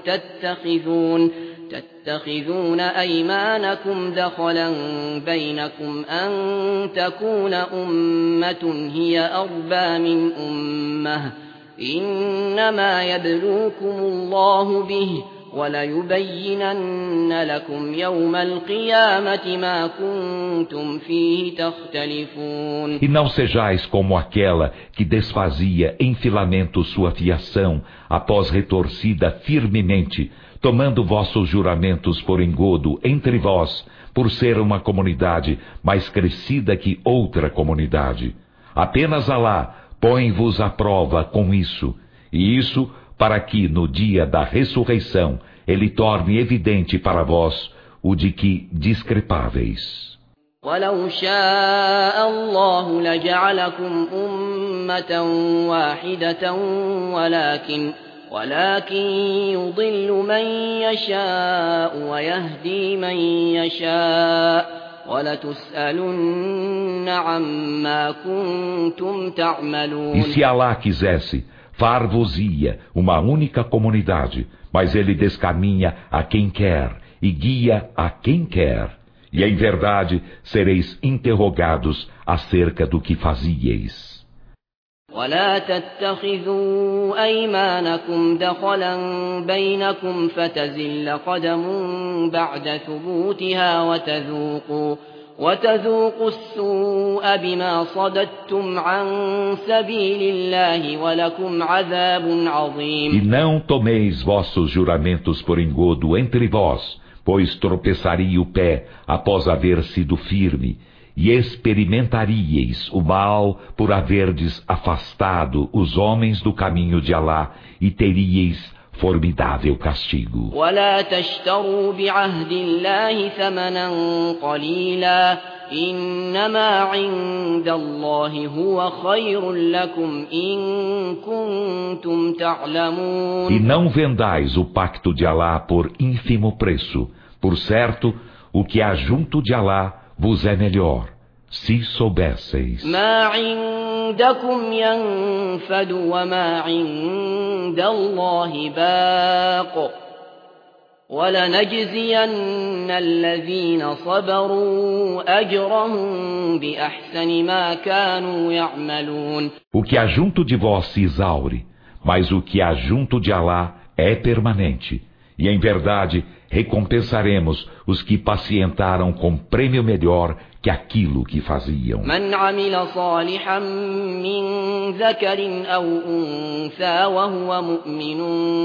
تتخذون أيمانكم دخلا بينكم أن تكون أمة هي أربى من أمة إنما يبلوكم الله به وَلَيُبَيِّنَنَّ لَكُمْ يَوْمَ الْقِيَامَةِ مَا كُنتُمْ فِيهِ تَخْتَلِفُونَ. E não sejais como aquela que desfazia em filamento sua fiação, após retorcida firmemente, tomando vossos juramentos por engodo entre vós, por ser uma comunidade mais crescida que outra comunidade. Apenas Alá põe-vos à prova com isso, e isso para que, no dia da ressurreição, Ele torne evidente para vós o de que discrepáveis. وَلَوْ شَاءَ اللَّهُ لَجَعَلَكُمْ أُمَّةً وَاحِدَةً وَلَكِنْ يُضِلُّ مَن يَشَاءُ وَيَهْدِي مَن يَشَاءُ وَلَتُسْأَلُنَّ عَمَّا كُنتُمْ تَعْمَلُونَ. E se Alá quisesse, far-vos-ia uma única comunidade, mas Ele descaminha a quem quer e guia a quem quer. E em verdade sereis interrogados acerca do que fazieis. ولا تتخذوا أيمانكم دخلا بينكم فتزل قدم بعد ثبوتها وتذوقوا السوء بما صددتم عن سبيل الله ولكم عذاب عظيم. E não tomeis vossos juramentos por engodo entre vós, pois tropeçaria o pé após haver sido firme, e experimentaríeis o mal por haverdes afastado os homens do caminho de Alá, e teríeis formidável castigo. ولا تشتروا بعهد الله ثمنا قليلا إنما عند الله هو خير لكم إن كنتم تعلمون. E não vendais o pacto de Alá por ínfimo preço. Por certo, o que há junto de Alá vos é melhor, se soubesseis. ما عندكم ينفد وما عند الله باق ولنجزين الذين صبروا أجرهم بأحسن ما كانوا يعملون. O que há junto de vós se exaure, mas o que há junto de Alá é permanente. E em verdade recompensaremos os que pacientaram com prêmio melhor que aquilo que faziam. من عمل صالحا من ذكر أو أنثى وهو مؤمن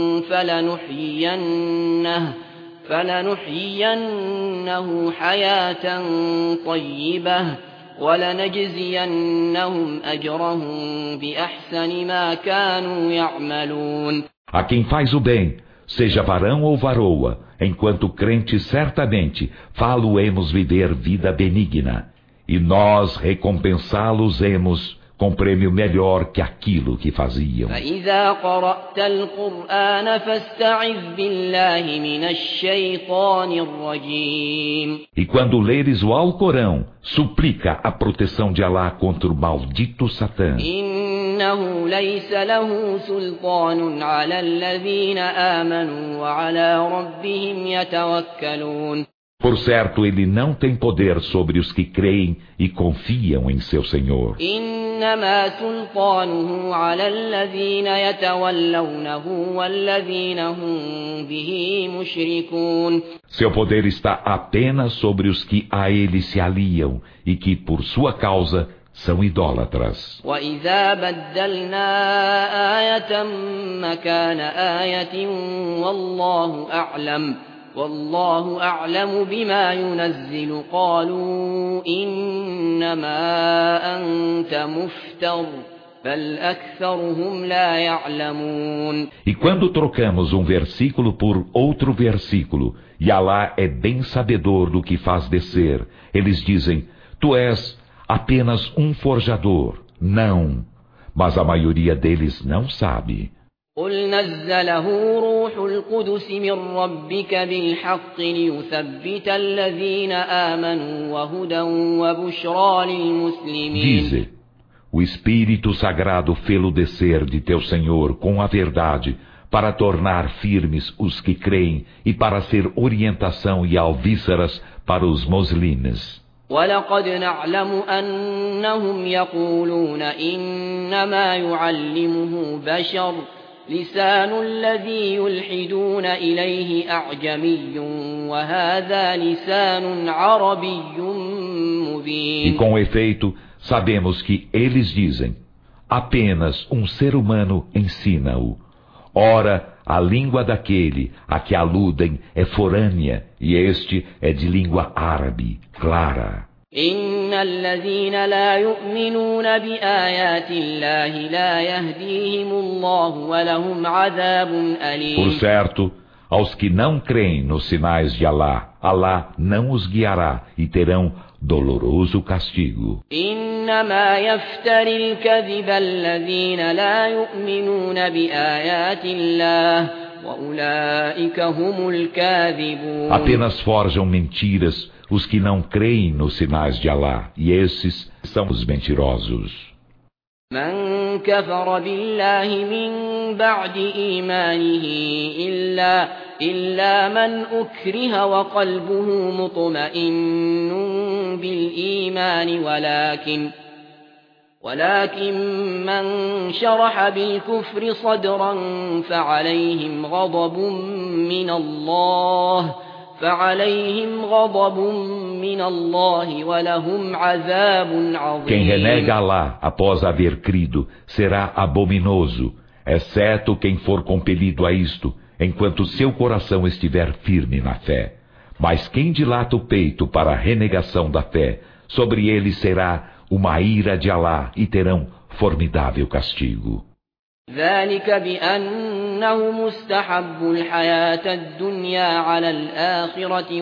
فلنحيينه حياة طيبة ولنجزينهم أجرهم بأحسن ما كانوا يعملون. A quem faz o bem, seja varão ou varoa, enquanto crente certamente fá-lo-emos viver vida benigna, e nós recompensá-los-emos com prêmio melhor que aquilo que faziam. فإذا قرأت القرآن فاستعذ بالله من الشيطان الرجيم. E quando leres o Alcorão, suplica a proteção de Alá contra o maldito Satã. إنه ليس له سلطان على الذين آمنوا وعلى ربهم يتوكلون. Por certo, ele não tem poder sobre os que creem e confiam em seu Senhor. إنما سلطانه على الذين يتولونه والذين هم به مشركون. Seu poder está apenas sobre os que a ele se aliam e que, por sua causa, são idólatras. وَإِذَا بَدَّلْنَا آيَةً مَكَانَ آيَةٍ وَاللَّهُ أَعْلَمُ بِمَا يُنَزِّلُ قَالُوا إِنَّمَا أَنْتَ مُفْتَرٍ بَلْ أَكْثَرُهُمْ لَا يَعْلَمُونَ. E quando trocamos um versículo por outro versículo, e Alá é bem sabedor do que faz descer, eles dizem: Tu és apenas um forjador. Não, mas a maioria deles não sabe. قُلْ نَزَّلَهُ رُوحُ الْقُدُسِ مِنْ رَبِّكَ بِالْحَقِّ لِيُثَبِّتَ الَّذِينَ آمَنُوا وَهُدًى وَبُشْرَى لِلْمُسْلِمِينَ. Dize: o Espírito Sagrado fê-lo descer de teu Senhor com a verdade, para tornar firmes os que creem e para ser orientação e alvíceras para os muçulmanos. وَلَقَدْ نَعْلَمُ أَنَّهُمْ يَقُولُونَ إِنَّمَا يُعَلِّمُهُ بَشَرٌ لِسَانُ الَّذِي يُلْحِدُونَ إِلَيْهِ أَعْجَمِيٌّ وَهَذَا لِسَانٌ عَرَبِيٌّ مُبِينٌ. E com efeito, sabemos que eles dizem: apenas um ser humano ensina-o. Ora, a língua daquele a que aludem é forânea, e este é de língua árabe, clara. إِنَّ الَّذِينَ لَا يُؤْمِنُونَ بِآيَاتِ اللَّهِ لَا يَهْدِيهِمُ اللَّهُ وَلَهُمْ عَذَابٌ أَلِيمٌ. Por certo, aos que não creem nos sinais de Alá, Alá não os guiará e terão doloroso castigo. إِنَّمَا يَفْتَرِي الْكَذِبَ الَّذِينَ لَا يُؤْمِنُونَ بِآيَاتِ اللَّهِ وَأُولَئِكَ هُمُ الْكَاذِبُونَ. Apenas forjam mentiras os que não creem nos sinais de Alá, e esses são os mentirosos. مَنْ كَفَرَ بِاللَّهِ مِنْ بَعْدِ إِيمَانِهِ إِلَّا مَنْ أُكْرِهَ وَقَلْبُهُ مُطْمَئِنٌّ بِالْإِيمَانِ ولكن من شرح بالكفر صدرا فعليهم غضب من الله ولهم عذاب عظيم. Quem renega Alá após haver crido será abominoso, exceto quem for compelido a isto, enquanto seu coração estiver firme na fé. Mas quem dilata o peito para a renegação da fé, sobre ele será uma ira de Alá e terão formidável castigo. ذلك بأنهم استحبوا الحياة الدنيا على الآخرة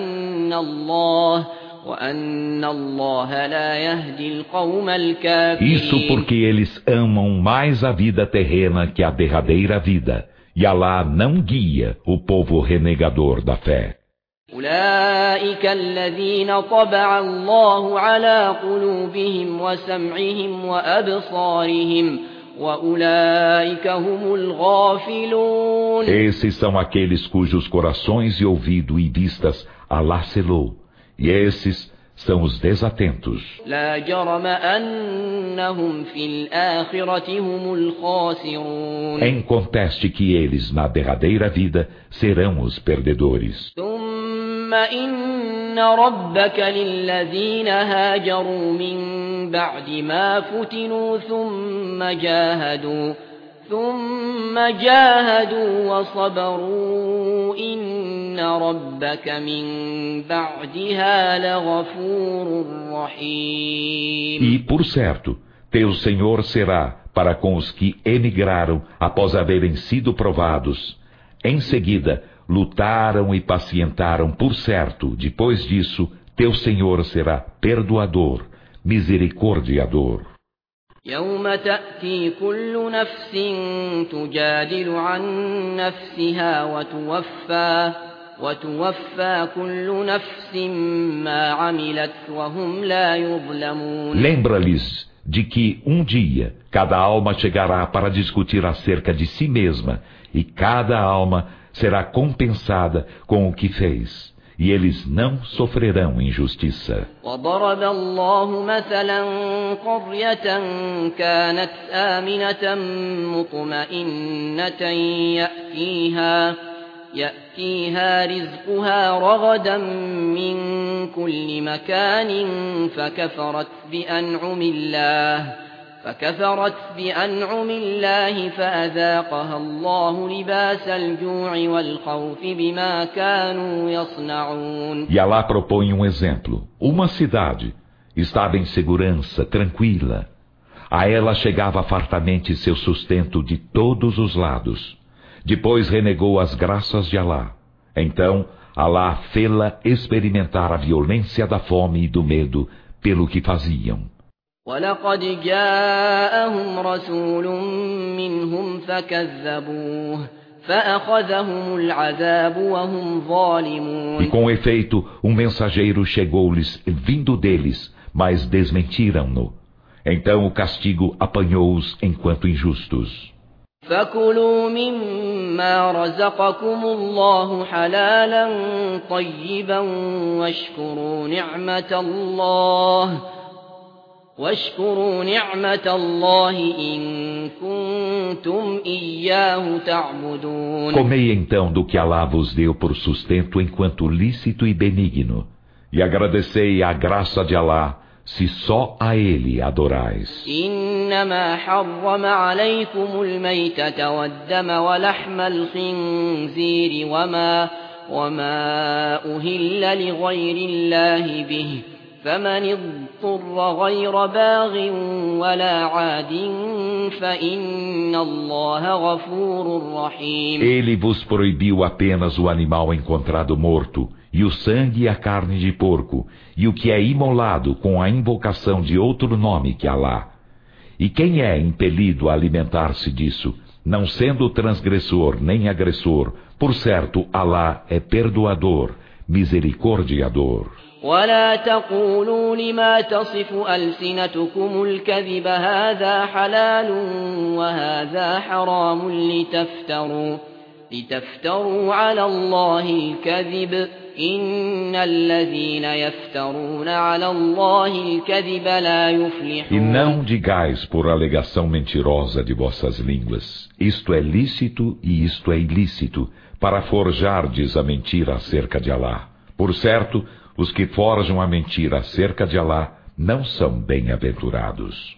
وأن الله لا يهدي القوم الكافرين. Isso porque eles amam mais a vida terrena que a derradeira vida, e Alá não guia o povo renegador da fé. أولئك الذين طبع الله على قلوبهم وسمعهم وأبصارهم وأولئك هم الغافلون. Esses são aqueles cujos corações e ouvido e vistas Alá selou, e esses são os desatentos. لا جرم أنهم في الآخرة هم الخاسرون. É inconteste que eles, na derradeira vida, serão os perdedores. ثم إن ربك للذين هاجروا من بعد ما فتنوا ثم جاهدوا وصبروا إن ربك من بعدها لغفور رحيم. E, por certo, teu Senhor será para com os que emigraram após haverem sido provados. Em seguida, lutaram e pacientaram, por certo, depois disso, teu Senhor será perdoador, misericordiador. يوم تأتي كل نفس تجادل عن نفسها وتوفى كل نفس ما عملت وهم لا يظلمون. Lembra-lhes de que um dia cada alma chegará para discutir acerca de si mesma, e cada alma será compensada com o que fez, e eles não sofrerão injustiça. وضرب الله مثلا قرية كانت آمنة مطمئنة يأتيها رزقها رغدا من كل مكان فكفرت بأنعم الله فأذاقها الله لباس الجوع والخوف بما كانوا يصنعون. E Alá propõe um exemplo. Uma cidade estava em segurança, tranquila. A ela chegava fartamente seu sustento de todos os lados. Depois renegou as graças de Alá. Então, Alá fê-la experimentar a violência da fome e do medo pelo que faziam. وَلَقَدْ جَاءَهُمْ رَسُولٌ مِّنْهُمْ فَكَذَّبُوهُ فَأَخَذَهُمُ الْعَذَابُ وَهُمْ ظَالِمُونَ. E com efeito, um mensageiro chegou-lhes vindo deles, mas desmentiram-no. Então o castigo apanhou-os enquanto injustos. فَكُلُوا مِمَّا رَزَقَكُمُ اللَّهُ حَلَالًا طَيِّبًا واشكروا نعمة الله إن كنتم إياه تعبدون. Comei então do que Alá vos deu por sustento enquanto lícito e benigno, e agradecei a graça de Alá, se só a Ele adorais. إنما حرم عليكم الميتة والدم ولحم الخنزير وما أهل لغير الله به فمن اضطر غير باغ ولا عاد فإن الله غفور رحيم. Ele vos proibiu apenas o animal encontrado morto, e o sangue e a carne de porco, e o que é imolado com a invocação de outro nome que Alá. E quem é impelido a alimentar-se disso, não sendo transgressor nem agressor, por certo, Alá é perdoador, misericordiador. ولا تقولوا لما تصف ألسنتكم الكذب هذا حلال وهذا حرام لتفتروا على الله الكذب إن الذين يفترون على الله الكذب لا يفلحون. E não digais por alegação mentirosa de vossas línguas, isto é lícito e isto é ilícito, para forjardes a mentira acerca de Alá. Por certo, os que forjam a mentira acerca de Alá não são bem-aventurados.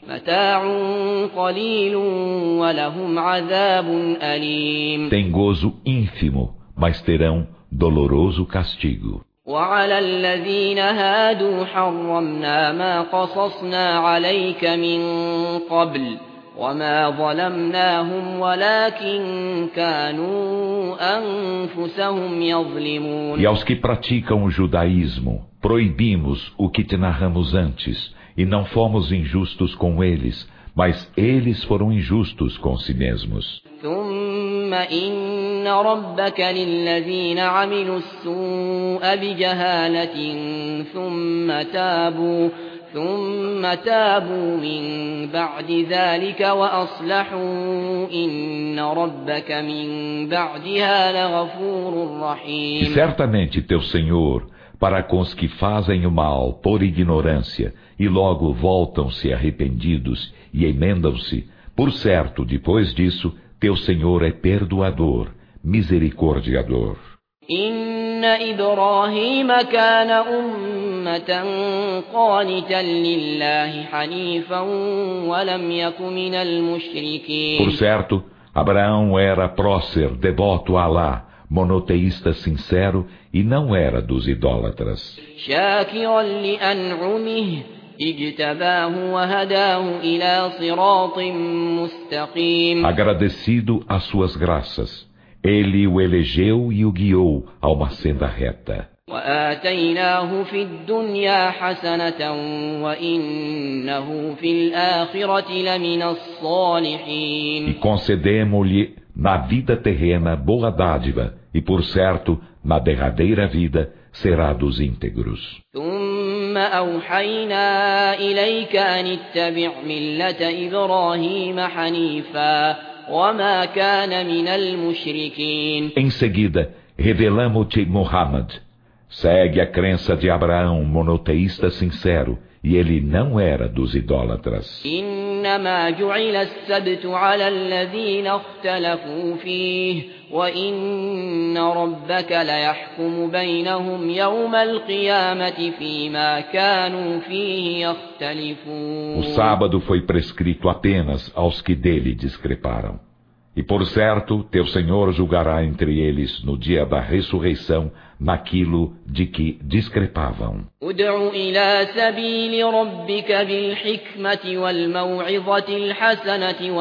Tem gozo ínfimo, mas terão doloroso castigo. وعلى الذين هادوا حرمنا ما قصصنا عليك من قبل وما ظلمناهم ولكن كانوا أنفسهم يظلمون. E aos que praticam o judaísmo, proibimos o que te narramos antes, e não fomos injustos com eles, mas eles foram injustos com si mesmos. ثم إن ربك للذين عملوا السوء بجهالة ثم تابوا من بعد ذلك وأصلحوا إن ربك من بعدها لغفور رحيم. E certamente teu Senhor, para com os que fazem o mal por ignorância e logo voltam-se arrependidos e emendam-se, por certo, depois disso, teu Senhor é perdoador, misericordiador. إن إبراهيم كان أمة قانتا لله حنيفا ولم يك من المشركين. Por certo, Abraão era prócer, devoto a Alá, monoteísta sincero e não era dos idólatras. شاكرا لأنعمه اجتباه وهداه إلى صراط مستقيم. Agradecido às suas graças, ele o elegeu e o guiou a uma senda reta. وآتيناه في الدنيا حسنة وإنه في الآخرة لمن الصالحين. E concedemo-lhe na vida terrena boa dádiva, e por certo, na derradeira vida, será dos íntegros. ثم أوحينا إليك أن اتبع ملة إبراهيم حنيفا وما كان من المشركين. Em seguida, revelamo-te, Muhammad, Segue a crença de Abraão, monoteísta sincero, e ele não era dos idólatras. إنما جعل السبت على الذين اختلفوا فيه وإن ربك ليحكم بينهم يوم القيامة فيما كانوا فيه يختلفون. O sábado foi prescrito apenas aos que dele discreparam. E por certo, teu Senhor julgará entre eles no dia da ressurreição naquilo de que discrepavam. ادع إلى سبيل ربك بالحكمة والموعظة الحسنة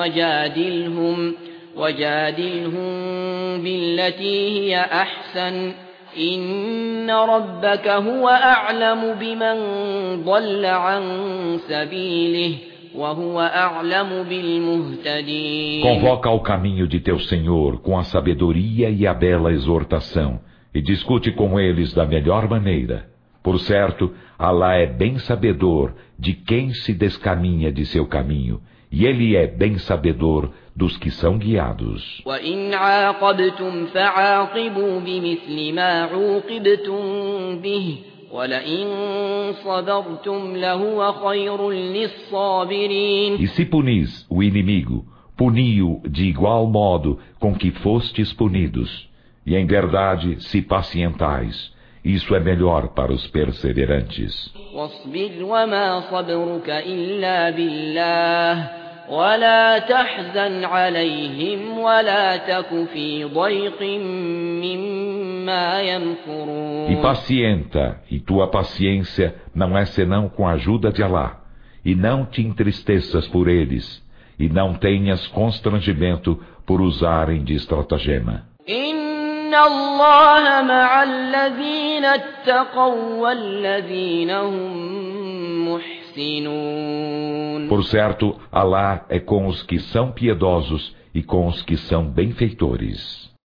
وجادلهم بالتي هي أحسن إن ربك هو أعلم بمن ضل عن سبيله وهو أعلم بالمهتدين. Convoca ao caminho de teu Senhor com a sabedoria e a bela exortação, e discute com eles da melhor maneira. Por certo, Alá é bem sabedor de quem se descaminha de seu caminho, e ele é bem sabedor dos que são guiados. وَإِنْ عَاقَبْتُمْ فَعَاقِبُوا بِمِثْلِ مَا عُوقِبْتُمْ بِهِ وَلَئِنْ صَبَرْتُمْ لَهُوَ خَيْرٌ لِلصَّابِرِينَ. E se punis o inimigo, puni-o de igual modo com que fostes punidos. E em verdade, se pacientais, isso é melhor para os perseverantes. وَاصْبِرْ وَمَا صَبْرُكَ إِلَّا بِاللَّهِ وَلَا تَحْزَنْ عَلَيْهِمْ وَلَا تَكُ فِي ضَيْقٍ مِّمَّا يَمْكُرُونَ. E pacienta, e tua paciência não é senão com a ajuda de Alá. E não te entristeças por eles, e não tenhas constrangimento por usarem de estratagema. إِنَّ اللَّهَ مَعَ الَّذِينَ اتَّقَوْا وَالَّذِينَ هُم مُحْسِنُونَ. Por certo, Alá é com os que são piedosos e com os que são benfeitores.